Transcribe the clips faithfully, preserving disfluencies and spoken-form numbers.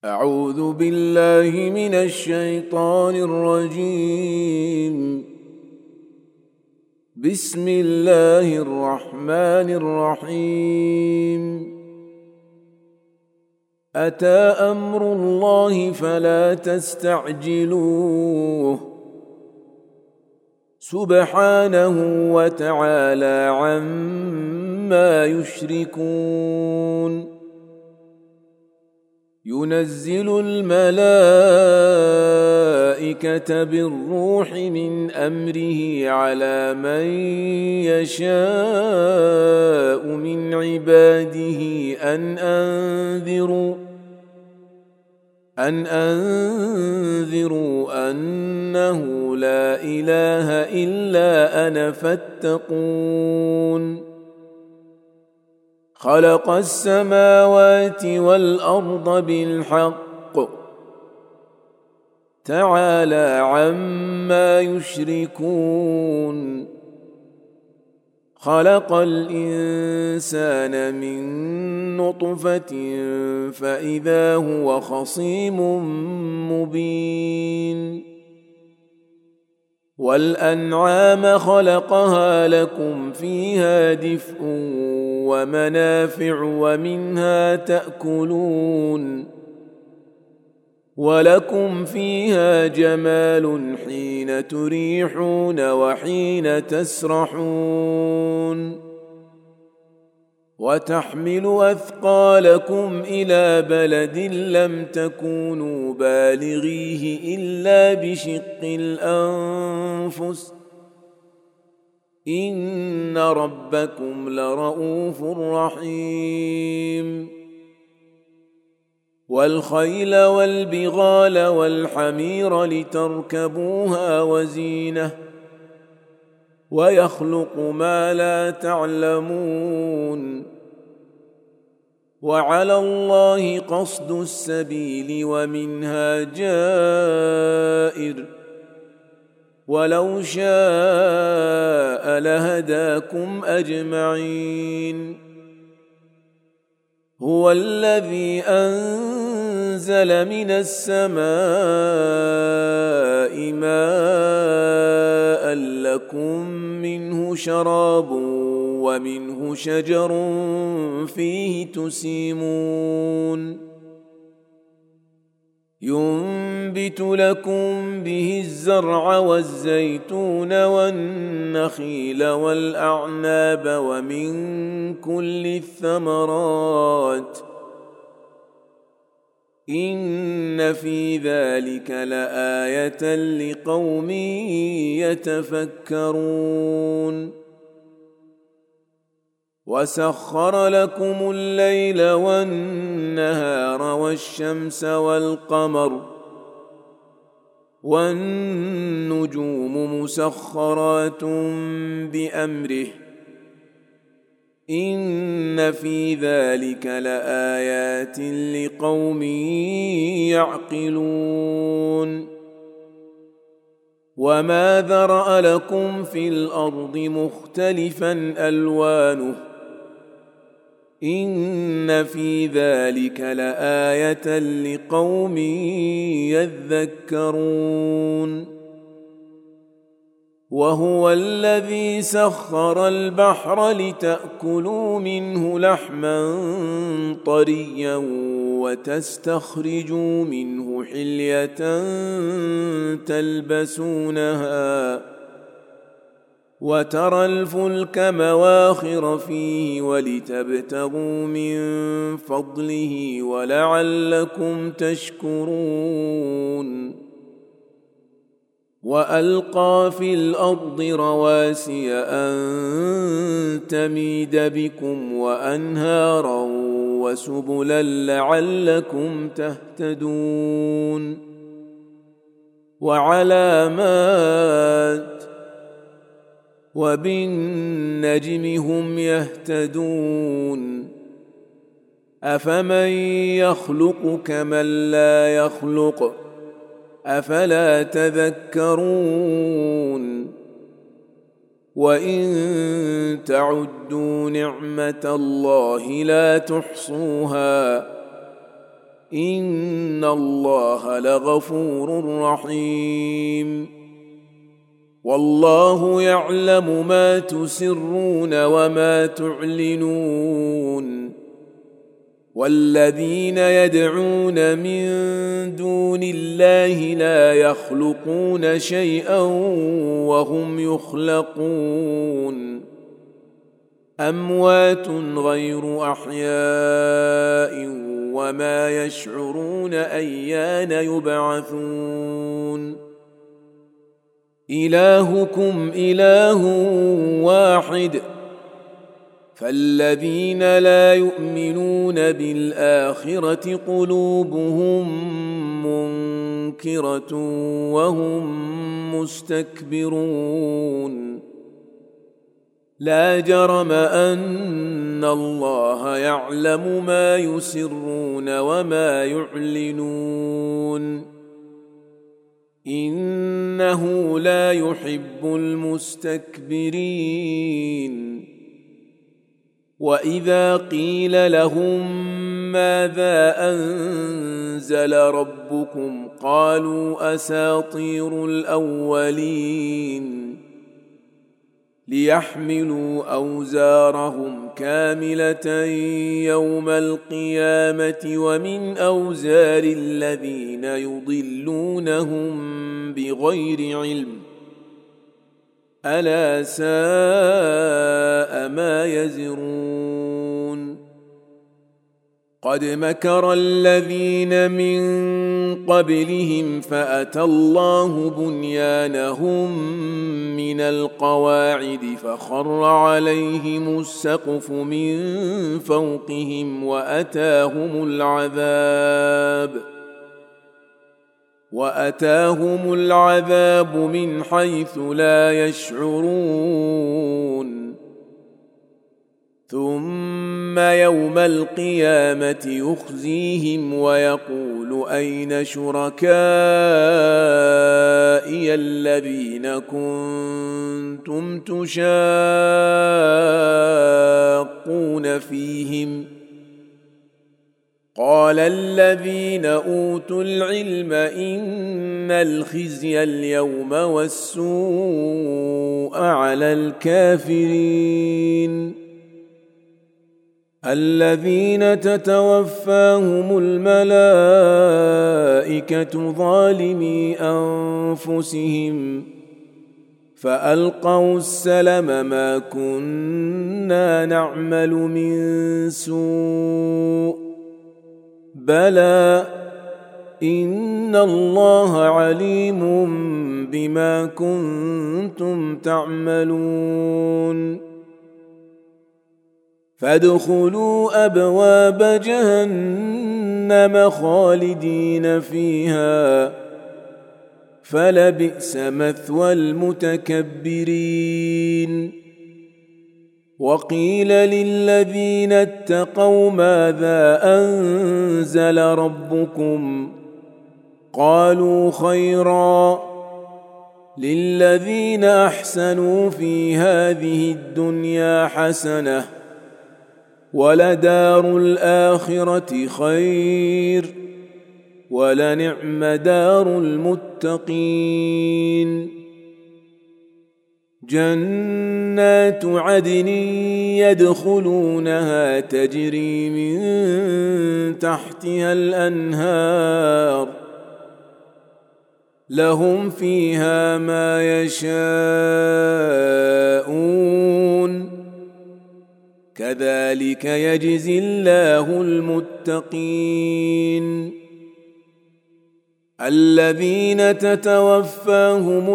أعوذ بالله من الشيطان الرجيم. بسم الله الرحمن الرحيم. أتى أمر الله فلا تستعجلوه سبحانه وتعالى عما يشركون. ينزل الملائكة بالروح من أمره على من يشاء من عباده أن أنذروا أن أنذروا أنه لا إله إلا أنا فاتقون. خلق السماوات والأرض بالحق تعالى عما يشركون. خلق الإنسان من نطفة فإذا هو خصيم مبين. والأنعام خلقها لكم فيها دفء ومنافع ومنها تأكلون ولكم فيها جمال حين تريحون وحين تسرحون. وتحمل أثقالكم إلى بلد لم تكونوا بالغيه إلا بشق الأنفس إن ربكم لرؤوف رحيم. والخيل والبغال والحمير لتركبوها وزينة ويخلق ما لا تعلمون. وعلى الله قصد السبيل ومنها جائر ولو شاء لهداكم أجمعين. هو الذي أنزل من السماء ماء لكم منه شراب ومنه شجر فيه تسيمون. ينبت لكم به الزرع والزيتون والنخيل والأعناب ومن كل الثمرات إن في ذلك لآية لقوم يتفكرون. وسخر لكم الليل والنهار والشمس والقمر والنجوم مسخرات بأمره إن في ذلك لآيات لقوم يعقلون. وما ذرأ لكم في الأرض مختلفا ألوانه إن في ذلك لآية لقوم يذكرون. وهو الذي سخر البحر لتأكلوا منه لحما طريا وتستخرجوا منه حلية تلبسونها وترى الفلك مواخر فيه ولتبتغوا من فضله ولعلكم تشكرون. وألقى في الأرض رواسي أن تميد بكم وأنهارا وسبلا لعلكم تهتدون. وعلامات وبالنجم هم يهتدون. أفمن يخلق كمن لا يخلق أفلا تذكرون. وإن تعدوا نعمة الله لا تحصوها إن الله لغفور رحيم والله يعلم ما تسرون وما تعلنون والذين يدعون من دون الله لا يخلقون شيئا وهم يخلقون أموات غير أحياء وما يشعرون أيان يبعثون إلهكم إله واحد فالذين لا يؤمنون بالآخرة قلوبهم منكرة وهم مستكبرون لا جرم أن الله يعلم ما يسرون وما يعلنون إنه لا يحب المستكبرين وإذا قيل لهم ماذا أنزل ربكم قالوا أساطير الأولين ليحملوا أوزارهم كاملة يوم القيامة ومن أوزار الذين يضلونهم بغير علم ألا ساء ما يزرون قد مكر الذين من قبلهم فأتى الله بنيانهم من القواعد فخر عليهم السقف من فوقهم وأتاهم العذاب وأتاهم العذاب من حيث لا يشعرون ثم يوم القيامة يخزيهم ويقول أين شركائي الذين كنتم تشاقون فيهم قال الذين أوتوا العلم إن الخزي اليوم والسوء على الكافرين الذين تتوفاهم الملائكة ظالمي أنفسهم فألقوا السلم ما كنا نعمل من سوء بلى إن الله عليم بما كنتم تعملون فادخلوا أبواب جهنم خالدين فيها فلبئس مثوى المتكبرين وقيل للذين اتقوا ماذا أنزل ربكم قالوا خيرا للذين أحسنوا في هذه الدنيا حسنة ولدار الآخرة خير ولنعم دار المتقين جنات عدن يدخلونها تجري من تحتها الأنهار لهم فيها ما يشاءون كذلك يجزي الله المتقين الذين تتوفاهم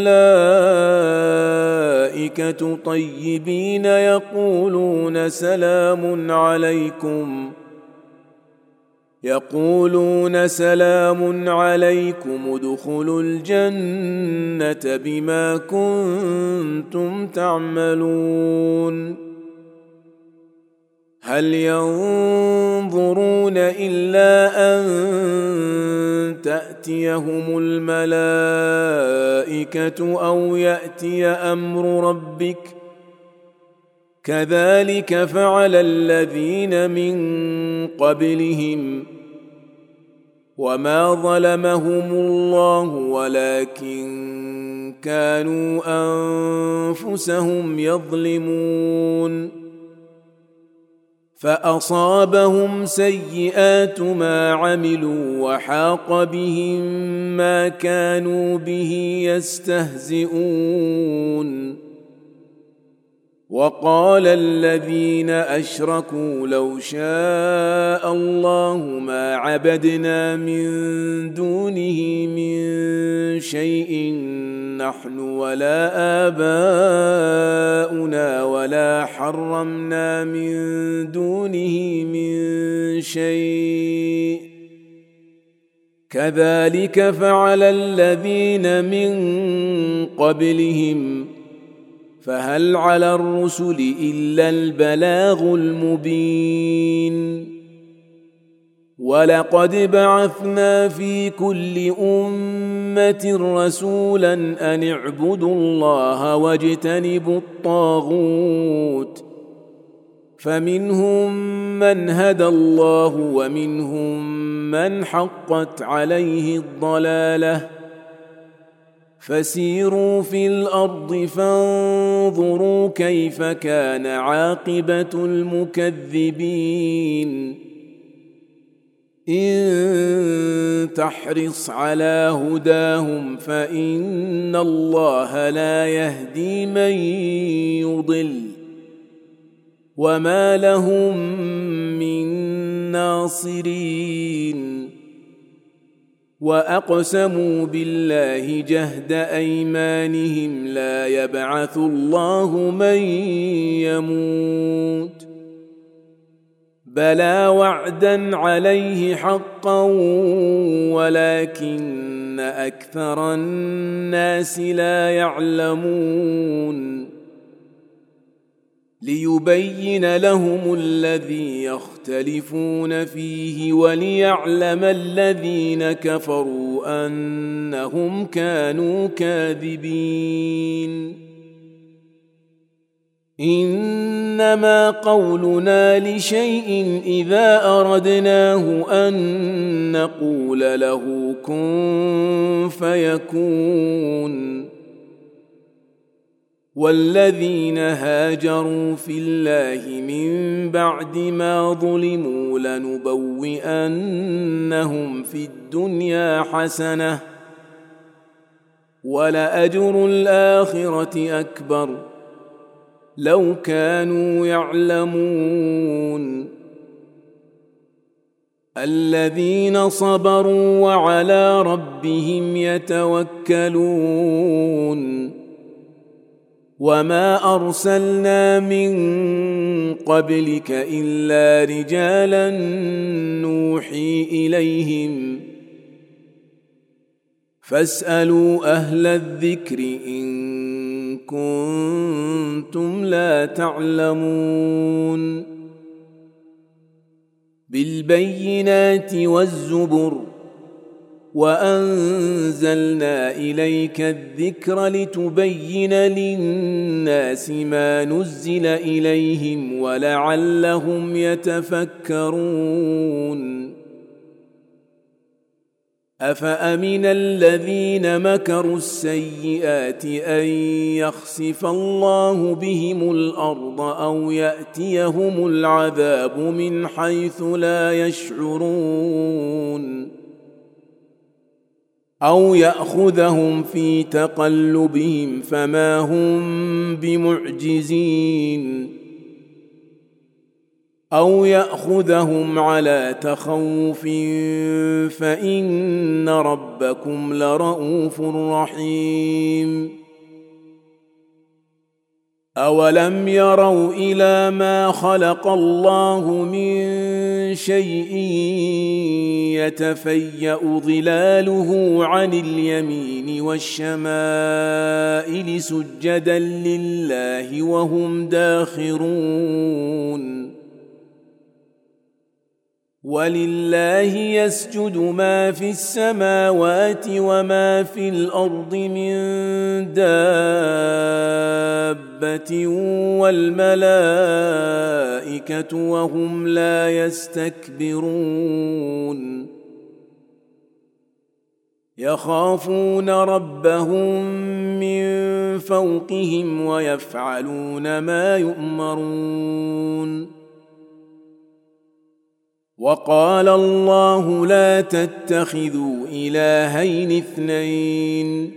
الملائكة طيبين يقولون سلام عليكم يقولون سلام عليكم ادخلوا الجنة بما كنتم تعملون هل ينظرون إلا أن تأتيهم الملائكة أو يأتي أمر ربك كذلك فعل الذين من قبلهم وما ظلمهم الله ولكن كانوا أنفسهم يظلمون فأصابهم سيئات ما عملوا وحاق بهم ما كانوا به يستهزئون وقال الذين أشركوا لو شاء الله ما عبدنا من دونه من شيء نحن ولا آباؤنا ولا حرمنا من دونه من شيء كذلك فعل الذين من قبلهم فهل على الرسل إلا البلاغ المبين ولقد بعثنا في كل أمة رسولا أن اعبدوا الله واجتنبوا الطاغوت فمنهم من هدى الله ومنهم من حقت عليه الضلالة فسيروا في الأرض فانظروا كيف كان عاقبة المكذبين إن تحرص على هداهم فإن الله لا يهدي من يضل وما لهم من ناصرين وأقسموا بالله جهد أيمانهم لا يبعث الله من يموت بلى وعدا عليه حقا ولكن أكثر الناس لا يعلمون ليبين لهم الذي يختلفون فيه وليعلم الذين كفروا أنهم كانوا كاذبين إنما قولنا لشيء إذا أردناه أن نقول له كن فيكون والذين هاجروا في الله من بعد ما ظلموا لنبوئنهم في الدنيا حسنة ولأجر الآخرة أكبر لو كانوا يعلمون الذين صبروا وعلى ربهم يتوكلون وما أرسلنا من قبلك إلا رجالا نوحي إليهم فاسألوا أهل الذكر إن كنتم لا تعلمون بالبينات والزبر وأنزلنا إليك الذكر لتبين للناس ما نزل إليهم ولعلهم يتفكرون أفأمن الذين مكروا السيئات أن يخسف الله بهم الأرض أو يأتيهم العذاب من حيث لا يشعرون أو يأخذهم في تقلبهم فما هم بمعجزين أو يأخذهم على تخوف فإن ربكم لرءوف رحيم أولم يروا إلى ما خلق الله من شيء يتفيأ ظلاله عن اليمين والشمائل سجدا لله وهم داخرون ولله يسجد ما في السماوات وما في الأرض من دابة والملائكة وهم لا يستكبرون يخافون ربهم من فوقهم ويفعلون ما يؤمرون. وقال الله لا تتخذوا إلهين اثنين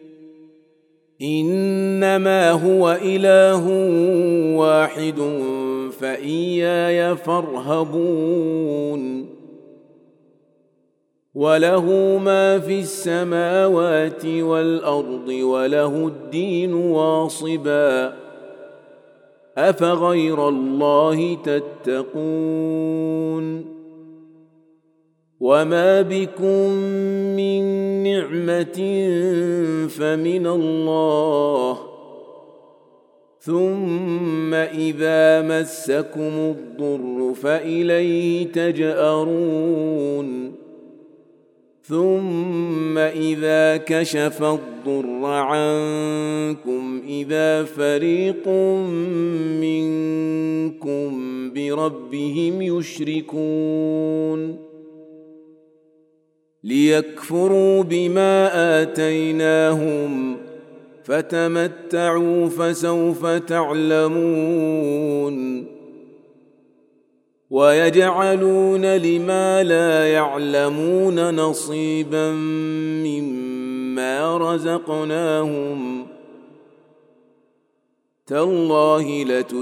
إنما هو إله واحد فإياي فارهبون. وله ما في السماوات والأرض وله الدين واصبا أفغير الله تتقون. وما بكم من نعمة فمن الله ثم إذا مسكم الضر فإليه تجأرون. ثم إذا كشف الضر عنكم إذا فريق منكم بربهم يشركون. ليكفروا بما آتيناهم فتمتعوا فسوف تعلمون. ويجعلون لما لا يعلمون نصيبا مما رزقناهم تالله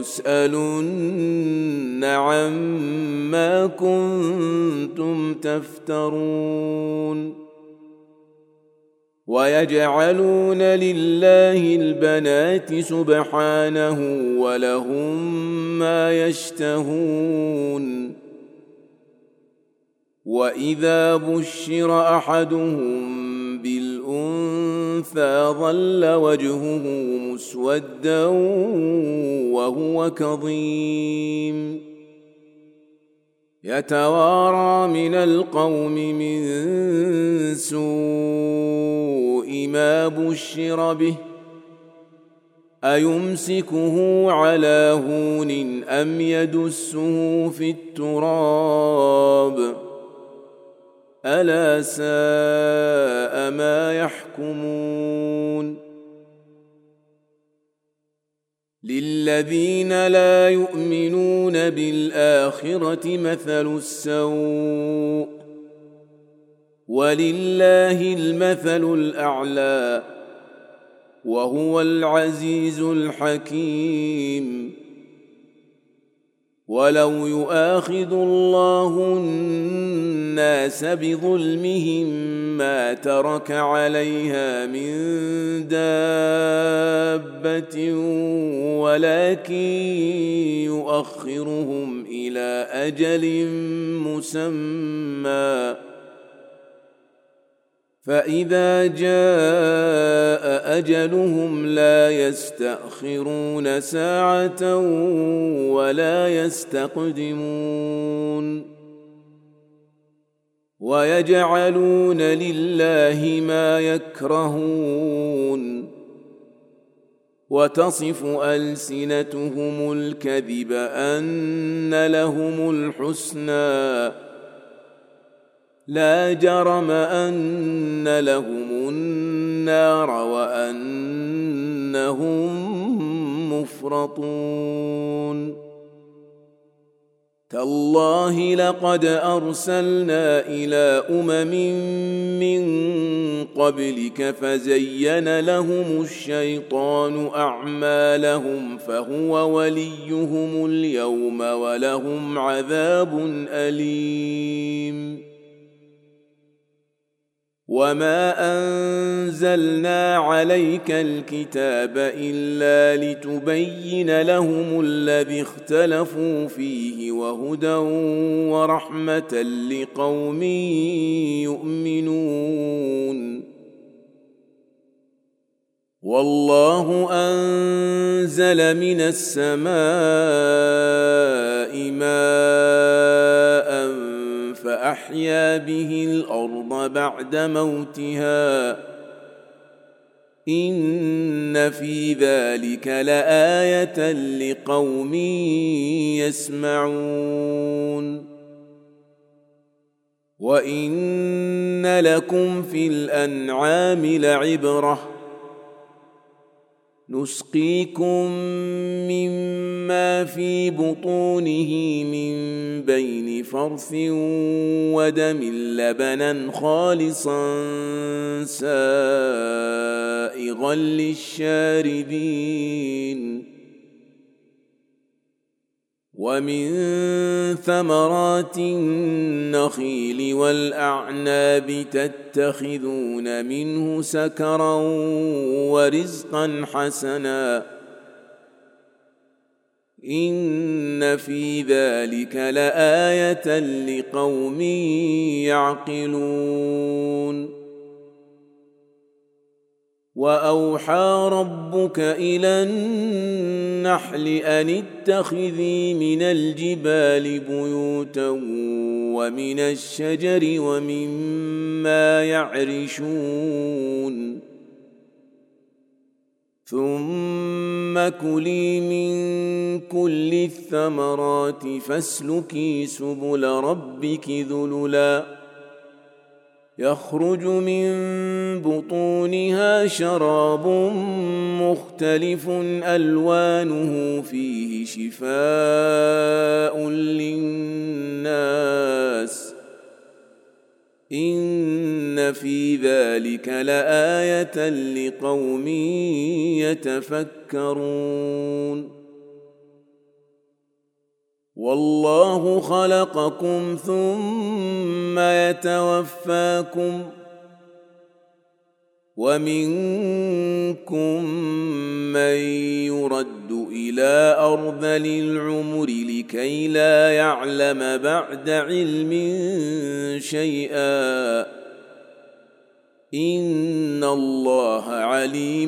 لتسألن عما كنتم تفترون. ويجعلون لله البنات سبحانه ولهم ما يشتهون. وإذا بشر أحدهم بالأنثى ظل وجهه مسودا وهو كظيم يتوارى من القوم من سوء ما بشر به أيمسكه على هون أم يدسه في التراب ألا ساء ما يحكمون. للذين لا يؤمنون بالآخرة مثل السوء ولله المثل الأعلى وهو العزيز الحكيم. ولو يؤاخذ الله الناس بظلمهم ما ترك عليها من دابة ولكن يؤخرهم إلى أجل مسمى فإذا جاء أجلهم لا يستأخرون ساعة ولا يستقدمون. ويجعلون لله ما يكرهون وتصف ألسنتهم الكذب أن لهم الحسنى لا جرم أن لهم النار وأنهم مفرطون. تالله لقد أرسلنا إلى أمم من قبلك فزين لهم الشيطان أعمالهم فهو وليهم اليوم ولهم عذاب أليم. وما أنزلنا عليك الكتاب إلا لتبين لهم الذي اختلفوا فيه وهدى ورحمة لقوم يؤمنون. والله أنزل من السماء ماء فأحيا به الأرض بعد موتها إن في ذلك لآية لقوم يسمعون. وإن لكم في الأنعام لعبرة نسقيكم مما في بطونه من بين فرث ودم لبنا خالصا سائغا للشاربين ومن ثمرات النخيل والأعناب تتخذون منه سكرا ورزقا حسنا إن في ذلك لآية لقوم يعقلون وأوحى ربك إلى النحل أن اتخذي من الجبال بيوتا ومن الشجر ومما يعرشون ثم كلي من كل الثمرات فاسلكي سبل ربك ذللا يخرج من بطونها شراب مختلف ألوانه فيه شفاء للناس إن في ذلك لآية لقوم يتفكرون والله خلقكم ثم يتوفاكم ومنكم من يرد إلى أرذل العمر لكي لا يعلم بعد علم شيئا إن الله عليم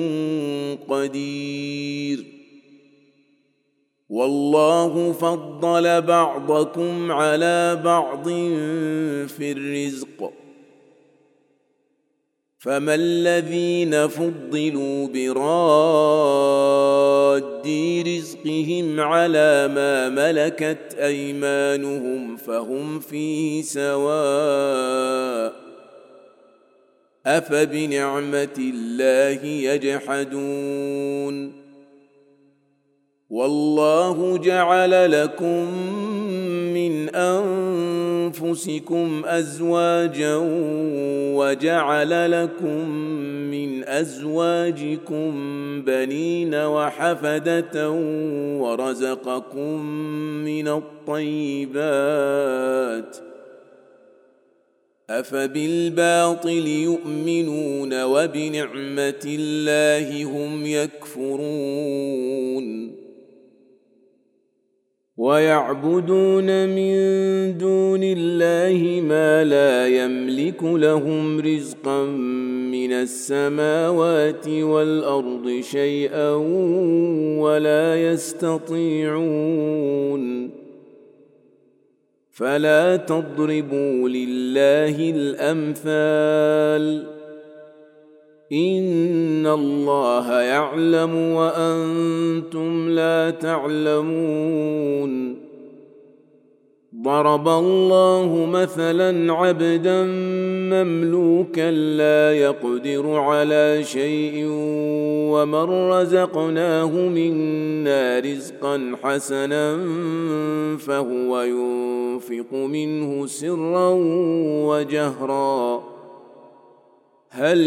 قدير والله فضل بعضكم على بعض في الرزق فما الذين فضلوا براد رزقهم على ما ملكت أيمانهم فهم فيه سواء أفبنعمة الله يجحدون والله جعل لكم من أنفسكم أزواجا وجعل لكم من أزواجكم بنين وحفدة ورزقكم من الطيبات أفبالباطل يؤمنون وبنعمة الله هم يكفرون ويعبدون من دون الله ما لا يملك لهم رزقا من السماوات والأرض شيئا ولا يستطيعون فلا تضربوا لله الأمثال إن الله يعلم وأنتم لا تعلمون ضرب الله مثلا عبدا مملوكا لا يقدر على شيء ومن رزقناه منا رزقا حسنا فهو ينفق منه سرا وجهرا هل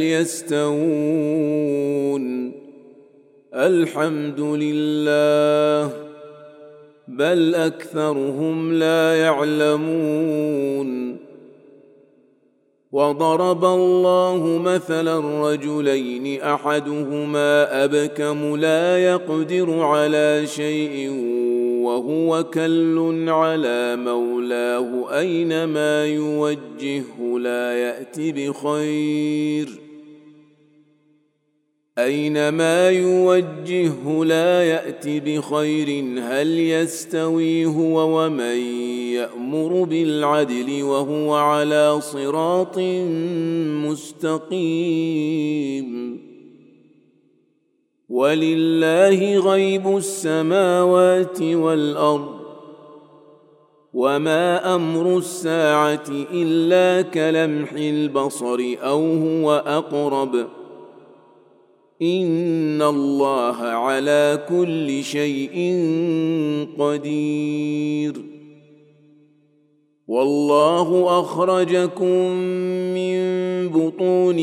يستوون الحمد لله بل أكثرهم لا يعلمون وضرب الله مثلا رجلين أحدهما أبكم لا يقدر على شيء وهو كل على مولاه أينما يوجهه لا يأتي بخير أينما يوجهه لا يأتي بخير هل يستوي هو ومن يأمر بالعدل وهو على صراط مستقيم ولله غيب السماوات والأرض وما أمر الساعة إلا كلمح البصر أو هو أقرب إن الله على كل شيء قدير والله أخرجكم من بطون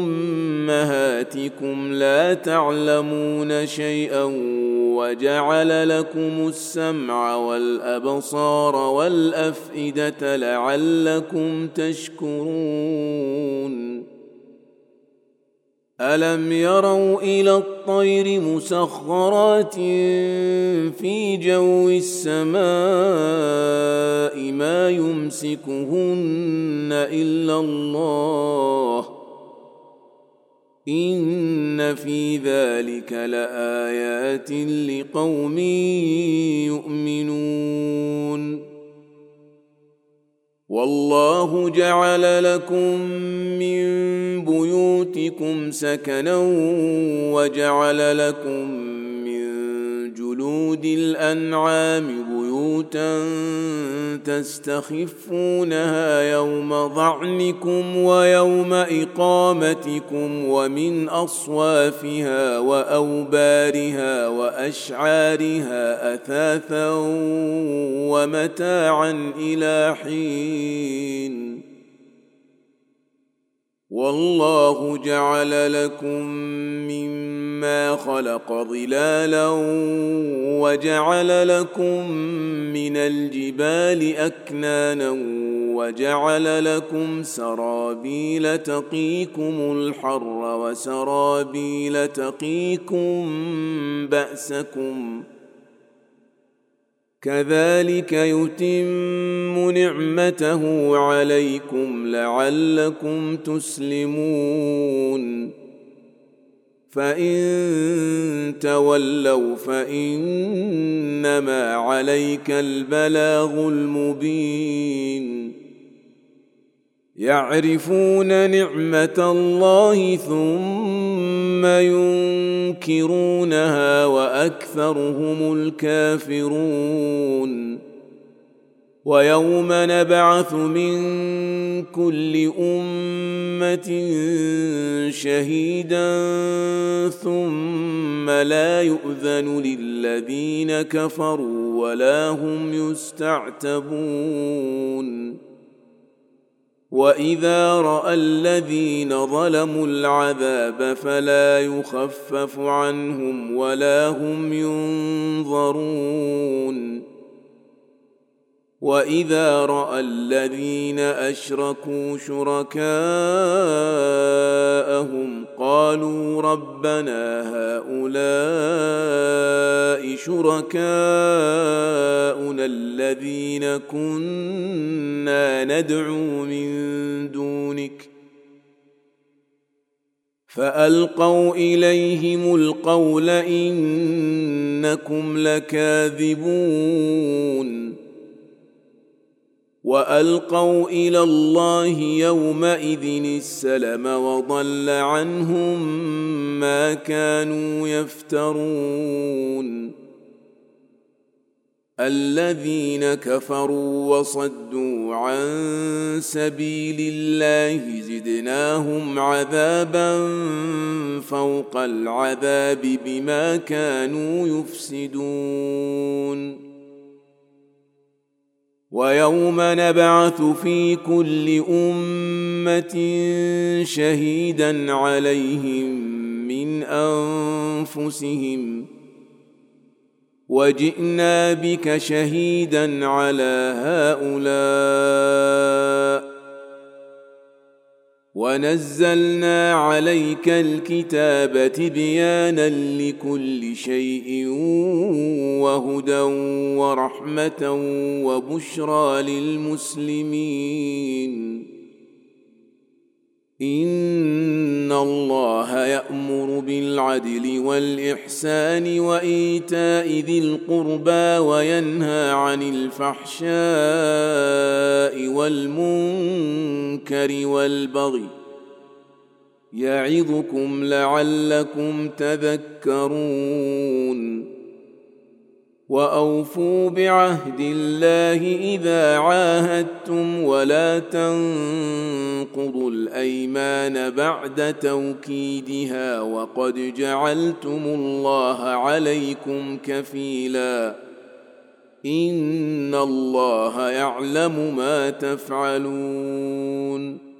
أمهاتكم لا تعلمون شيئا وجعل لكم السمع والأبصار والأفئدة لعلكم تشكرون ألم يروا إلى الطير مسخرات في جو السماء ما يمسكهن إلا الله إن في ذلك لآيات لقوم يؤمنون والله جعل لكم من بيوتكم سكنا وجعل لكم من جلود الأنعام بيوتا تستخفونها يوم ظعنكم ويوم إقامتكم ومن أصوافها وأوبارها وأشعارها أثاثا ومتاعا إلى حين والله جعل لكم مما خلق ظلالا وجعل لكم من الجبال أكنانا وجعل لكم سرابيل تقيكم الحر وسرابيل تقيكم بأسكم كذلك يتم نعمته عليكم لعلكم تسلمون فإن تولوا فإنما عليك البلاغ المبين يعرفون نعمة الله ثم ينكرونها وأكثرهم الكافرون ويوم نبعث من كل أمة شهيدا ثم لا يؤذن للذين كفروا ولا هم يستعتبون وإذا رأى الذين ظلموا العذاب فلا يخفف عنهم ولا هم ينظرون وإذا رأى الذين أشركوا شركاءهم قالوا ربنا هؤلاء شركاؤنا الذين كنا ندعو من دونك فألقوا إليهم القول إنكم لكاذبون وألقوا إلى الله يومئذ السلم وضل عنهم ما كانوا يفترون الذين كفروا وصدوا عن سبيل الله زدناهم عذابا فوق العذاب بما كانوا يفسدون ويوم نبعث في كل أمة شهيدا عليهم من أنفسهم وجئنا بك شهيدا على هؤلاء ونزلنا عليك الكتاب تبيانا لكل شيء وهدى ورحمة وبشرى للمسلمين إن الله يأمر بالعدل والإحسان وإيتاء ذي القربى وينهى عن الفحشاء والمنكر والبغي يعظكم لعلكم تذكرون وأوفوا بعهد الله إذا عاهدتم ولا تنقضوا الأيمان بعد توكيدها وقد جعلتم الله عليكم كفيلا إن الله يعلم ما تفعلون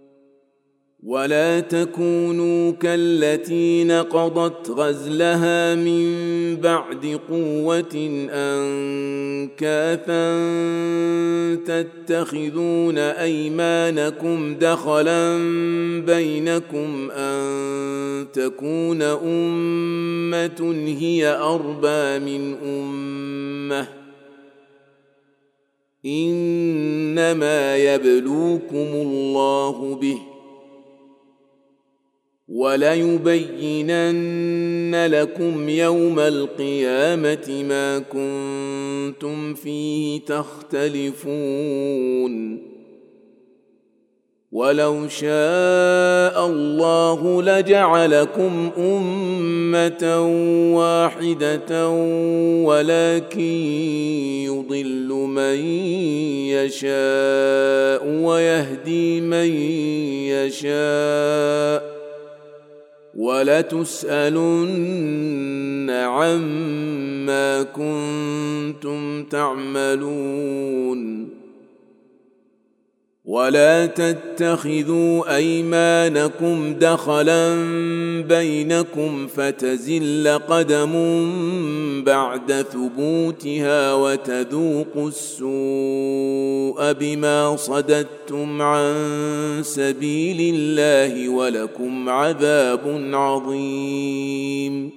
ولا تكونوا كالتي نقضت غزلها من بعد قوة أنكاثا تتخذون أيمانكم دخلا بينكم أن تكون أمة هي أربى من أمة إنما يبلوكم الله به وليبينن لكم يوم القيامة ما كنتم فيه تختلفون ولو شاء الله لجعلكم أمة واحدة ولكن يضل من يشاء ويهدي من يشاء ولتسألن عما كنتم تعملون ولا تتخذوا أيمانكم دخلا بينكم فتزل قدم بعد ثبوتها وتذوقوا السوء بما صددتم عن سبيل الله ولكم عذاب عظيم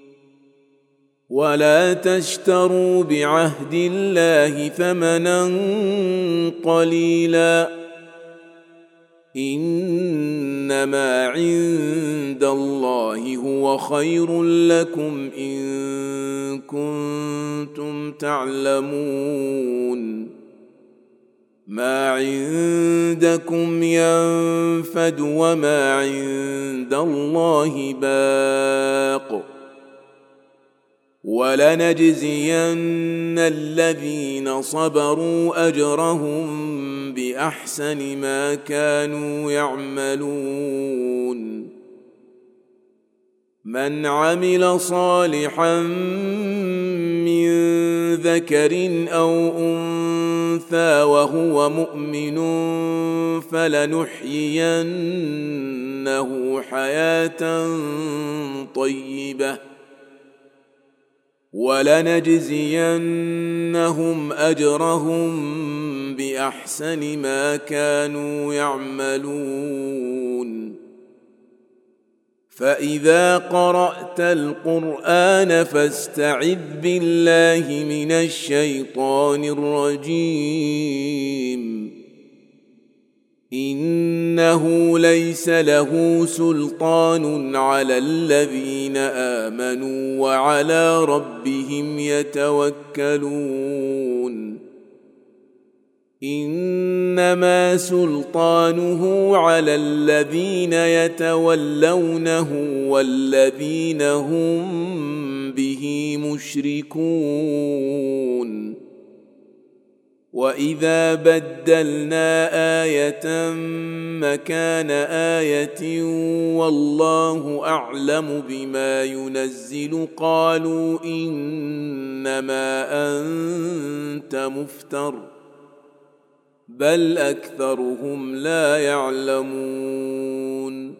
ولا تشتروا بعهد الله ثمنا قليلا إنما عند الله هو خير لكم إن كنتم تعلمون ما عندكم ينفد وما عند الله باق ولنجزين الذين صبروا أجرهم بأحسن ما كانوا يعملون من عمل صالحا من ذكر أو أنثى وهو مؤمن فلنحيينه حياة طيبة ولنجزينهم أجرهم بأحسن ما كانوا يعملون فإذا قرأت القرآن فاستعذ بالله من الشيطان الرجيم إنه ليس له سلطان على الذين آمنوا وعلى ربهم يتوكلون إنما سلطانه على الذين يتولونه والذين هم به مشركون وإذا بدلنا آية مكان آية والله أعلم بما ينزل قالوا إنما أنت مفتر بل أكثرهم لا يعلمون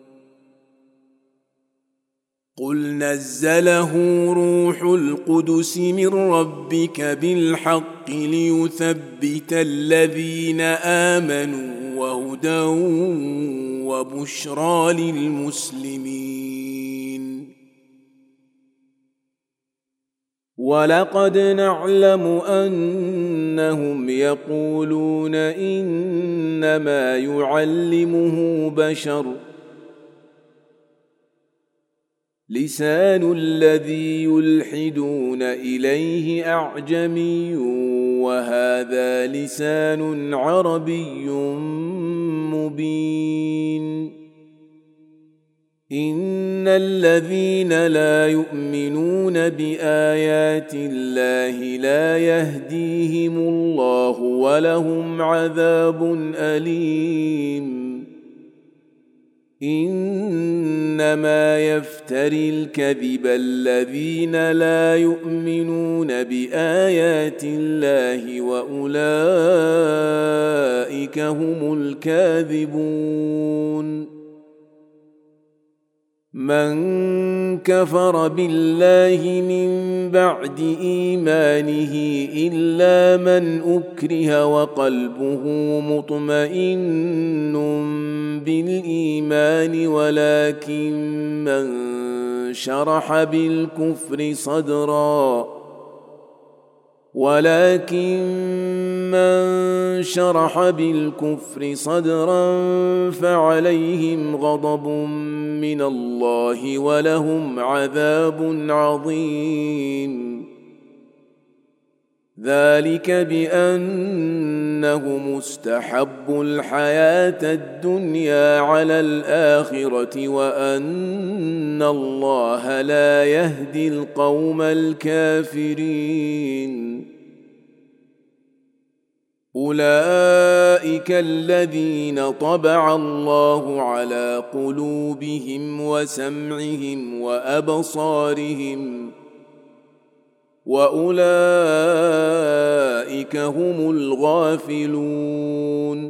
قل نزله روح القدس من ربك بالحق ليثبت الذين آمنوا وهدى وبشرى للمسلمين ولقد نعلم أنهم يقولون إنما يعلمه بشر لسان الذي يلحدون إليه أعجمي وهذا لسان عربي مبين إن الذين لا يؤمنون بآيات الله لا يهديهم الله ولهم عذاب أليم إنما يفتري الكذب الذين لا يؤمنون بآيات الله وأولئك هم الكاذبون من كفر بالله من بعد إيمانه إلا من أكره وقلبه مطمئن بالإيمان ولكن من شرح بالكفر صدرا ولكن من شرح بالكفر صدرا فعليهم غضب من الله ولهم عذاب عظيم ذلك بأنه مستحب الحياة الدنيا على الآخرة وأن الله لا يهدي القوم الكافرين أولئك الذين طبع الله على قلوبهم وسمعهم وأبصارهم وأولئك هم الغافلون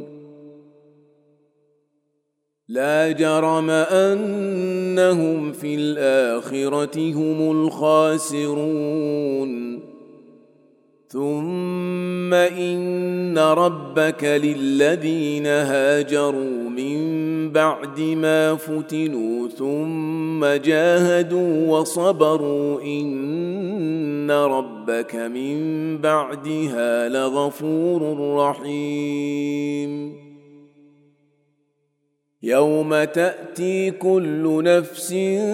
لا جرم أنهم في الآخرة هم الخاسرون ثم إن ربك للذين هاجروا من بعد ما فتنوا ثم جاهدوا وصبروا إن ربك من بعدها لغفور رحيم يوم تأتي كل نفس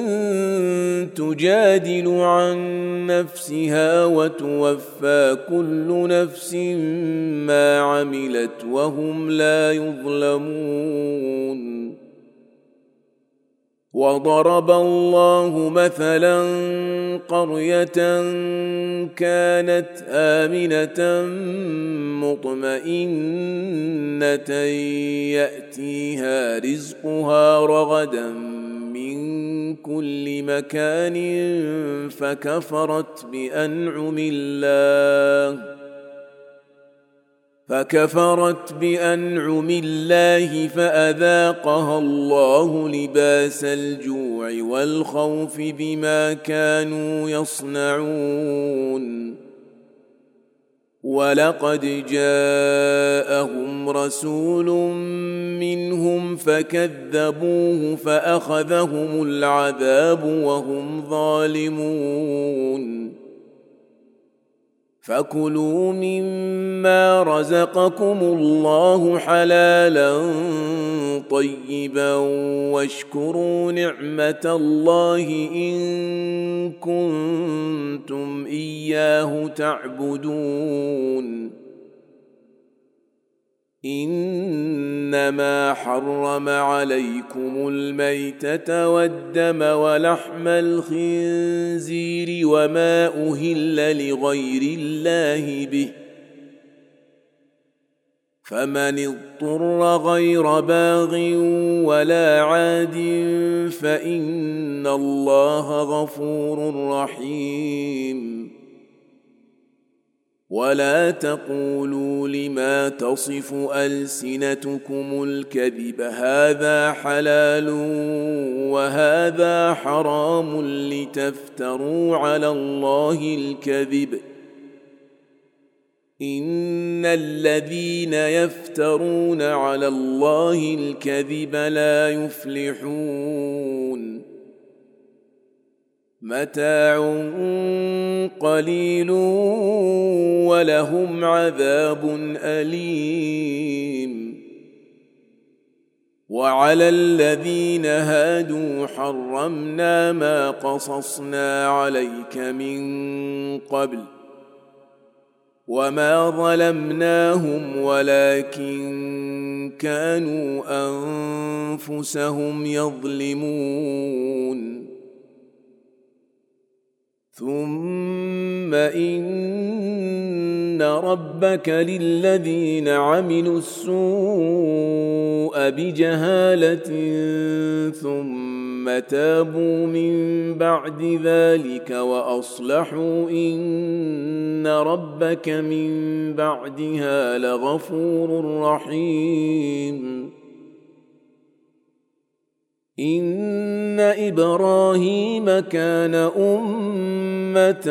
تجادل عن نفسها وتوفى كل نفس ما عملت وهم لا يظلمون وضرب الله مثلا قرية كانت آمنة مطمئنة يأتيها رزقها رغدا من كل مكان فكفرت بأنعم الله فكفرت بأنعم الله فأذاقها الله لباس الجوع والخوف بما كانوا يصنعون ولقد جاءهم رسول منهم فكذبوه فأخذهم العذاب وهم ظالمون فكلوا مما رزقكم الله حلالا طيبا واشكروا نعمة الله إن كنتم إياه تعبدون إنما حرم عليكم الميتة والدم ولحم الخنزير وما أهل لغير الله به فمن اضطر غير باغ ولا عاد فإن الله غفور رحيم ولا تقولوا لما تصف ألسنتكم الكذب هذا حلال وهذا حرام لتفتروا على الله الكذب إن الذين يفترون على الله الكذب لا يفلحون متاع قليل ولهم عذاب أليم وعلى الذين هادوا حرمنا ما قصصنا عليك من قبل وما ظلمناهم ولكن كانوا أنفسهم يظلمون ثم إن ربك للذين عملوا السوء بجهالة ثم تابوا من بعد ذلك وأصلحوا إن ربك من بعدها لغفور رحيم إن إبراهيم كان أمة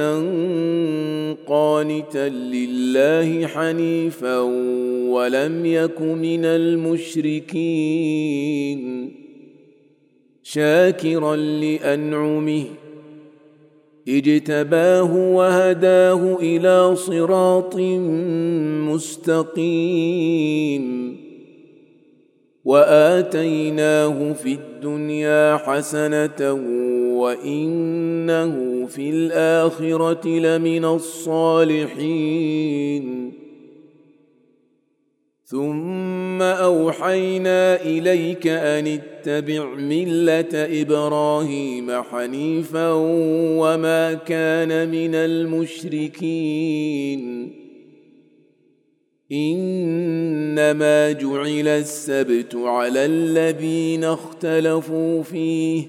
قانتا لله حنيفا ولم يك من المشركين شاكرا لأنعمه اجتباه وهداه إلى صراط مستقيم وآتيناه في الدنيا حسنة وإنه في الآخرة لمن الصالحين ثم أوحينا إليك أن اتبع ملة إبراهيم حنيفا وما كان من المشركين إنما جعل السبت على الذين اختلفوا فيه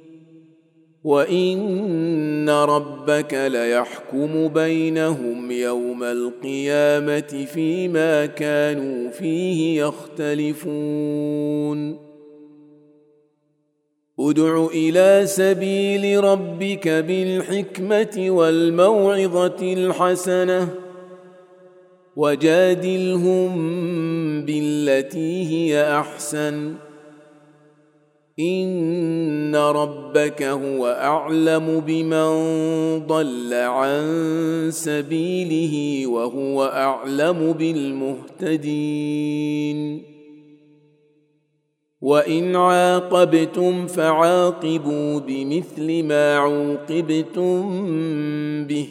وإن ربك ليحكم بينهم يوم القيامة فيما كانوا فيه يختلفون ادع إلى سبيل ربك بالحكمة والموعظة الحسنة وجادلهم بالتي هي أحسن إن ربك هو أعلم بمن ضل عن سبيله وهو أعلم بالمهتدين وإن عاقبتم فعاقبوا بمثل ما عوقبتم به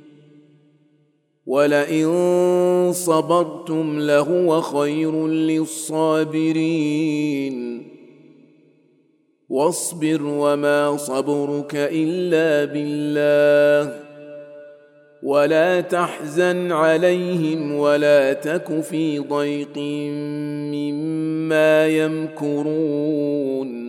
ولئن صبرتم لهو خير للصابرين واصبر وما صبرك إلا بالله ولا تحزن عليهم ولا تك في ضيق مما يمكرون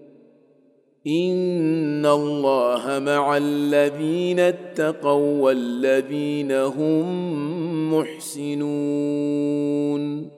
إن الله مع الذين اتقوا والذين هم محسنون